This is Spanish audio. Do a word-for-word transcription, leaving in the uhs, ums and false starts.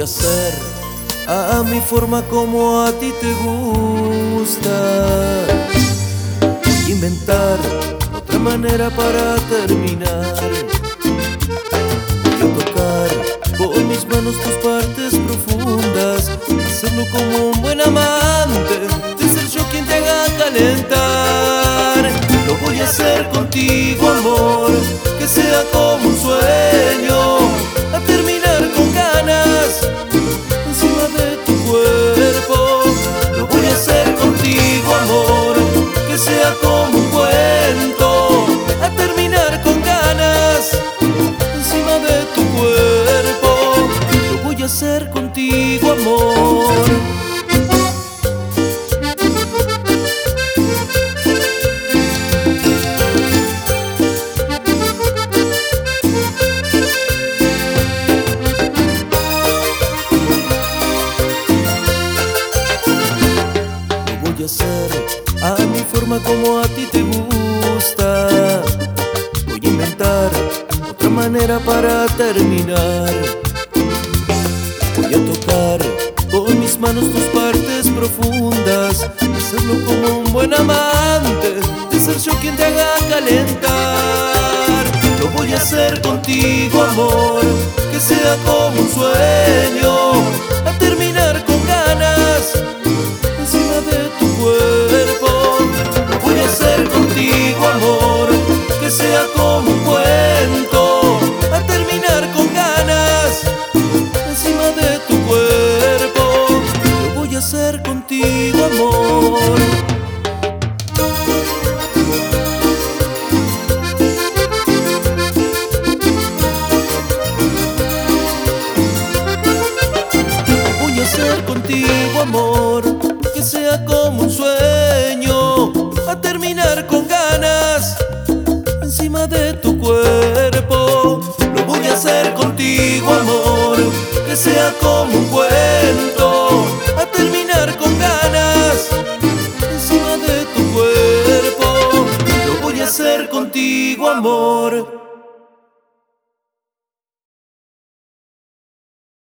voy a hacer a mi forma como a ti te gusta. Voy a inventar otra manera para terminar. Voy a tocar con mis manos tus partes profundas, hacerlo como un buen amante, de ser yo quien te haga calentar. Lo voy a hacer contigo, amor, que sea como un sueño, a terminar con ganas encima de tu cuerpo. Lo voy a hacer contigo, amor, que sea como un cuento, a terminar con ganas encima de tu cuerpo. Lo voy a hacer contigo, amor. Voy a hacer a mi forma como a ti te gusta. Voy a inventar otra manera para terminar. Voy a tocar con mis manos tus partes profundas, hacerlo como un buen amante, de ser yo quien te haga calentar. Lo voy a hacer contigo, amor, que sea como un sueño, a terminar con ganas encima de tu cuerpo. Lo voy a hacer contigo, amor, que sea como un cuento, a terminar con ganas encima de tu cuerpo. Lo voy a hacer contigo, amor. Voy a hacer contigo, amor, que sea como un sueño, a terminar con ganas encima de tu cuerpo. Lo voy a hacer contigo, amor, que sea como un cuento, a terminar con ganas encima de tu cuerpo. Lo voy a hacer contigo, amor.